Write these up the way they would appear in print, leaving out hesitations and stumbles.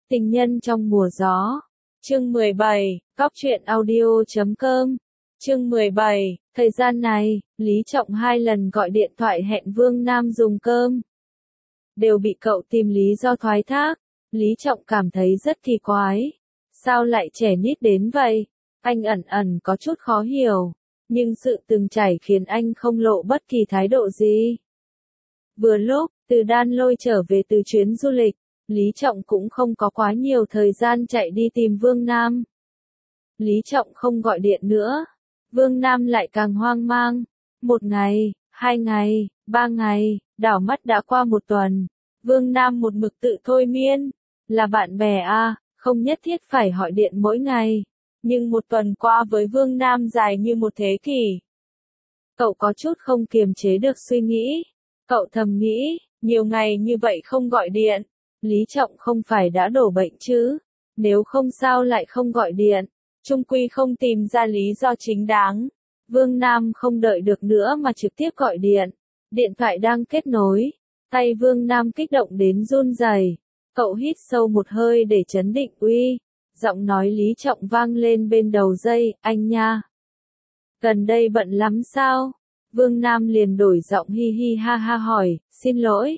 Tình nhân trong mùa gió. Chương 17, Cóc truyện audio.com. Chương 17, thời gian này, Lý Trọng 2 lần gọi điện thoại hẹn Vương Nam dùng cơm. Đều bị cậu tìm lý do thoái thác. Lý Trọng cảm thấy rất kỳ quái. Sao lại trẻ nít đến vậy? Anh ẩn có chút khó hiểu. Nhưng sự từng trải khiến anh không lộ bất kỳ thái độ gì. Vừa lúc, từ Đan Lôi trở về từ chuyến du lịch, Lý Trọng cũng không có quá nhiều thời gian chạy đi tìm Vương Nam. Lý Trọng không gọi điện nữa. Vương Nam lại càng hoang mang. 1 ngày, 2 ngày, 3 ngày, đảo mắt đã qua 1 tuần. Vương Nam một mực tự thôi miên. Là bạn bè à, không nhất thiết phải hỏi điện mỗi ngày. Nhưng 1 tuần qua với Vương Nam dài như 1 thế kỷ. Cậu có chút không kiềm chế được suy nghĩ. Cậu thầm nghĩ, nhiều ngày như vậy không gọi điện. Lý Trọng không phải đã đổ bệnh chứ? Nếu không sao lại không gọi điện? Chung quy không tìm ra lý do chính đáng. Vương Nam không đợi được nữa mà trực tiếp gọi điện. Điện thoại đang kết nối. Tay Vương Nam kích động đến run rẩy. Cậu hít sâu một hơi để trấn định. Uy. Giọng nói Lý Trọng vang lên bên đầu dây. Anh nha. Gần đây bận lắm sao? Vương Nam liền đổi giọng hi hi ha ha hỏi. Xin lỗi.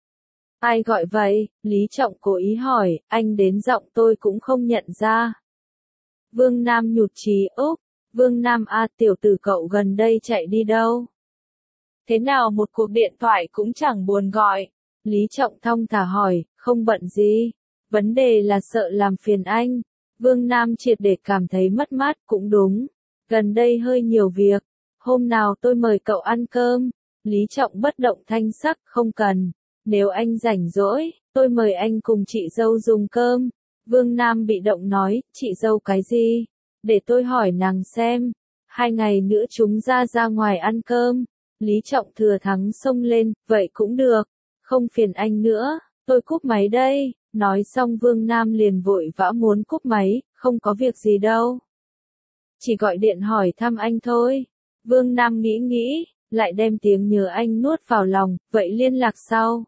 Ai gọi vậy? Lý Trọng cố ý hỏi. Anh đến giọng tôi cũng không nhận ra. Vương Nam nhụt chí. Úp. Vương Nam à, tiểu tử cậu gần đây chạy đi đâu? Thế nào một cuộc điện thoại cũng chẳng buồn gọi? Lý Trọng thong thả hỏi. Không bận gì. Vấn đề là sợ làm phiền anh. Vương Nam triệt để cảm thấy mất mát. Cũng đúng. Gần đây hơi nhiều việc. Hôm nào tôi mời cậu ăn cơm. Lý Trọng bất động thanh sắc. Không cần. Nếu anh rảnh rỗi, tôi mời anh cùng chị dâu dùng cơm. Vương Nam bị động nói. Chị dâu cái gì? Để tôi hỏi nàng xem. 2 ngày nữa chúng ra ngoài ăn cơm. Lý Trọng thừa thắng xông lên. Vậy cũng được. Không phiền anh nữa. Tôi cúp máy đây. Nói xong Vương Nam liền vội vã muốn cúp máy. Không có việc gì đâu. Chỉ gọi điện hỏi thăm anh thôi. Vương Nam nghĩ, lại đem tiếng nhớ anh nuốt vào lòng. Vậy liên lạc sau.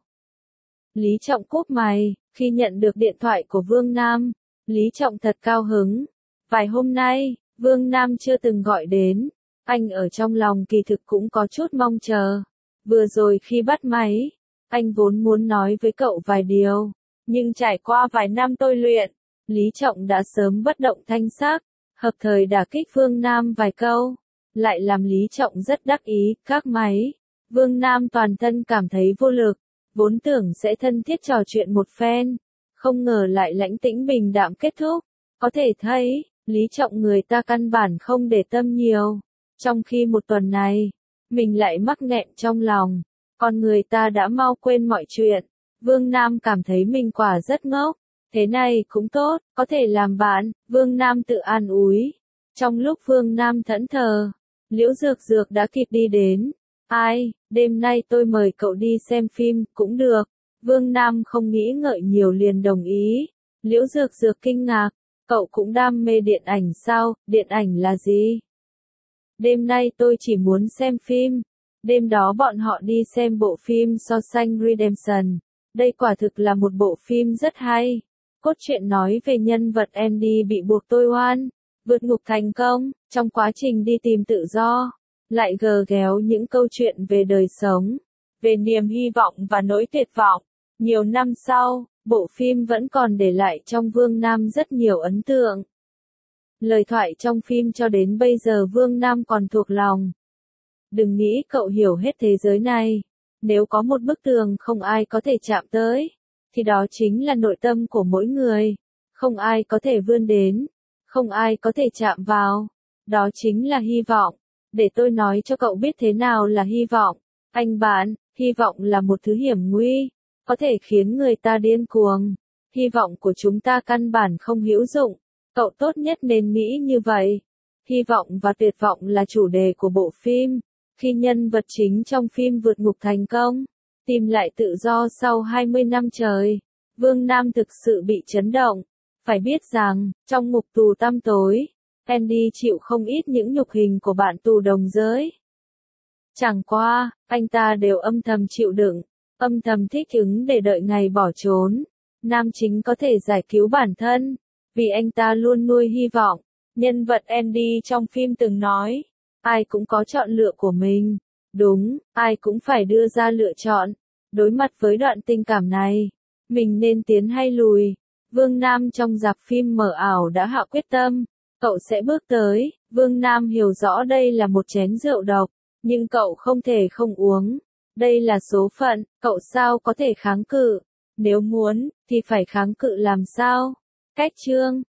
Lý Trọng cúp máy. Khi nhận được điện thoại của Vương Nam, Lý Trọng thật cao hứng. Vài hôm nay, Vương Nam chưa từng gọi đến. Anh ở trong lòng kỳ thực cũng có chút mong chờ. Vừa rồi khi bắt máy, anh vốn muốn nói với cậu vài điều. Nhưng trải qua vài năm tôi luyện, Lý Trọng đã sớm bất động thanh sắc. Hợp thời đả kích Vương Nam vài câu. Lại làm Lý Trọng rất đắc ý. Các máy. Vương Nam toàn thân cảm thấy vô lực. Vốn tưởng sẽ thân thiết trò chuyện một phen. Không ngờ lại lãnh tĩnh bình đạm kết thúc. Có thể thấy, Lý Trọng người ta căn bản không để tâm nhiều. Trong khi 1 tuần này, mình lại mắc nghẹn trong lòng. Còn người ta đã mau quên mọi chuyện. Vương Nam cảm thấy mình quả rất ngốc. Thế này cũng tốt, có thể làm bạn. Vương Nam tự an ủi. Trong lúc Vương Nam thẫn thờ, Liễu Dược Dược đã kịp đi đến. Ai, đêm nay tôi mời cậu đi xem phim, cũng được. Vương Nam không nghĩ ngợi nhiều liền đồng ý. Liễu Dược Dược kinh ngạc. Cậu cũng đam mê điện ảnh sao? Điện ảnh là gì? Đêm nay tôi chỉ muốn xem phim. Đêm đó bọn họ đi xem bộ phim Shawshank Redemption. Đây quả thực là một bộ phim rất hay. Cốt truyện nói về nhân vật Andy bị buộc tôi oan, vượt ngục thành công, trong quá trình đi tìm tự do, lại gờ ghéo những câu chuyện về đời sống, về niềm hy vọng và nỗi tuyệt vọng. Nhiều năm sau, bộ phim vẫn còn để lại trong Vương Nam rất nhiều ấn tượng. Lời thoại trong phim cho đến bây giờ Vương Nam còn thuộc lòng. Đừng nghĩ cậu hiểu hết thế giới này. Nếu có một bức tường không ai có thể chạm tới, thì đó chính là nội tâm của mỗi người. Không ai có thể vươn đến, không ai có thể chạm vào. Đó chính là hy vọng. Để tôi nói cho cậu biết thế nào là hy vọng. Anh bạn, hy vọng là một thứ hiểm nguy, có thể khiến người ta điên cuồng. Hy vọng của chúng ta căn bản không hữu dụng. Cậu tốt nhất nên nghĩ như vậy. Hy vọng và tuyệt vọng là chủ đề của bộ phim. Khi nhân vật chính trong phim vượt ngục thành công, tìm lại tự do sau 20 năm trời, Vương Nam thực sự bị chấn động. Phải biết rằng, trong ngục tù tăm tối, Andy chịu không ít những nhục hình của bạn tù đồng giới. Chẳng qua, anh ta đều âm thầm chịu đựng, âm thầm thích ứng để đợi ngày bỏ trốn. nam chính có thể giải cứu bản thân, vì anh ta luôn nuôi hy vọng. Nhân vật Andy trong phim từng nói, ai cũng có chọn lựa của mình. Đúng, ai cũng phải đưa ra lựa chọn. Đối mặt với đoạn tình cảm này, mình nên tiến hay lùi? Vương Nam trong rạp phim mờ ảo đã hạ quyết tâm, cậu sẽ bước tới. Vương Nam hiểu rõ đây là một chén rượu độc, nhưng cậu không thể không uống. Đây là số phận, cậu sao có thể kháng cự? Nếu muốn, thì phải kháng cự làm sao? Cách chương